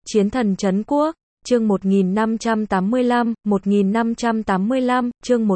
Chiến thần trấn quốc, chương 1585, chương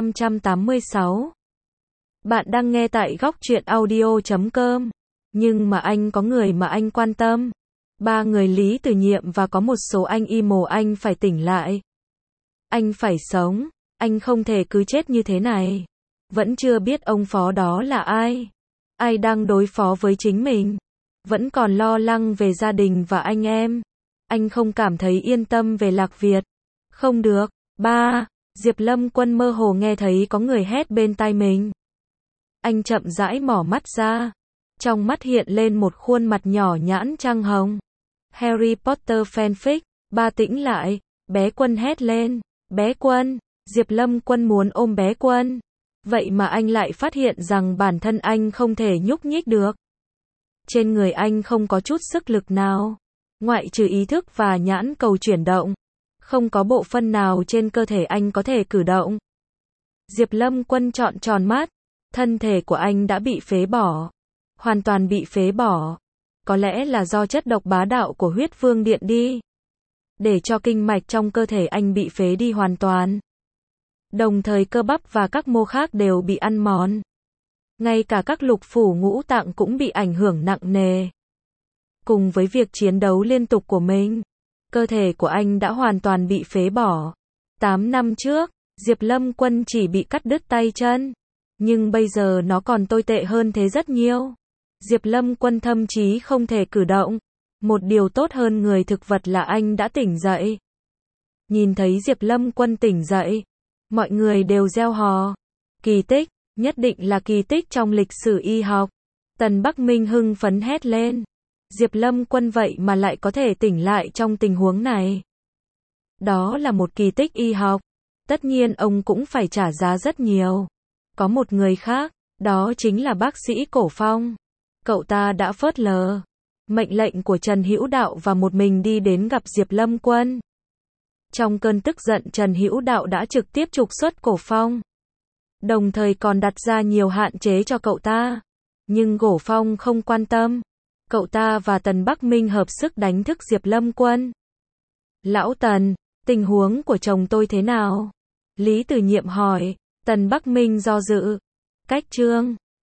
1586. Bạn đang nghe tại góc truyện audio.com. Nhưng mà anh có người mà anh quan tâm. Ba người Lý Từ Nhiệm và có một số anh emo, anh phải tỉnh lại. Anh phải sống, anh không thể cứ chết như thế này. Vẫn chưa biết ông phó đó là ai. Ai đang đối phó với chính mình. Vẫn còn lo lắng về gia đình và anh em. Anh không cảm thấy yên tâm về Lạc Việt. Không được. Ba, Diệp Lâm Quân mơ hồ nghe thấy có người hét bên tai mình. Anh chậm rãi mở mắt ra. Trong mắt hiện lên một khuôn mặt nhỏ nhãn trăng hồng. Harry Potter fanfic. Ba tĩnh lại. Bé Quân hét lên. Bé Quân. Diệp Lâm Quân muốn ôm bé Quân. Vậy mà anh lại phát hiện rằng bản thân anh không thể nhúc nhích được. Trên người anh không có chút sức lực nào. Ngoại trừ ý thức và nhãn cầu chuyển động. Không có bộ phận nào trên cơ thể anh có thể cử động. Diệp Lâm Quân trọn tròn mắt. Thân thể của anh đã bị phế bỏ. Hoàn toàn bị phế bỏ. Có lẽ là do chất độc bá đạo của huyết vương điện đi. Để cho kinh mạch trong cơ thể anh bị phế đi hoàn toàn. Đồng thời cơ bắp và các mô khác đều bị ăn mòn. Ngay cả các lục phủ ngũ tạng cũng bị ảnh hưởng nặng nề. Cùng với việc chiến đấu liên tục của mình, cơ thể của anh đã hoàn toàn bị phế bỏ. 8 năm trước, Diệp Lâm Quân chỉ bị cắt đứt tay chân. Nhưng bây giờ nó còn tồi tệ hơn thế rất nhiều. Diệp Lâm Quân thậm chí không thể cử động. Một điều tốt hơn người thực vật là anh đã tỉnh dậy. Nhìn thấy Diệp Lâm Quân tỉnh dậy, mọi người đều reo hò. Kỳ tích, nhất định là kỳ tích trong lịch sử y học. Tần Bắc Minh hưng phấn hét lên. Diệp Lâm Quân vậy mà lại có thể tỉnh lại trong tình huống này. Đó là một kỳ tích y học. Tất nhiên ông cũng phải trả giá rất nhiều. Có một người khác, đó chính là bác sĩ Cổ Phong. Cậu ta đã phớt lờ mệnh lệnh của Trần Hữu Đạo và một mình đi đến gặp Diệp Lâm Quân. Trong cơn tức giận, Trần Hữu Đạo đã trực tiếp trục xuất Cổ Phong. Đồng thời còn đặt ra nhiều hạn chế cho cậu ta. Nhưng Cổ Phong không quan tâm. Cậu ta và Tần Bắc Minh hợp sức đánh thức Diệp Lâm Quân. Lão Tần, tình huống của chồng tôi thế nào? Lý Từ Nhiệm hỏi. Tần Bắc Minh do dự. Cách chương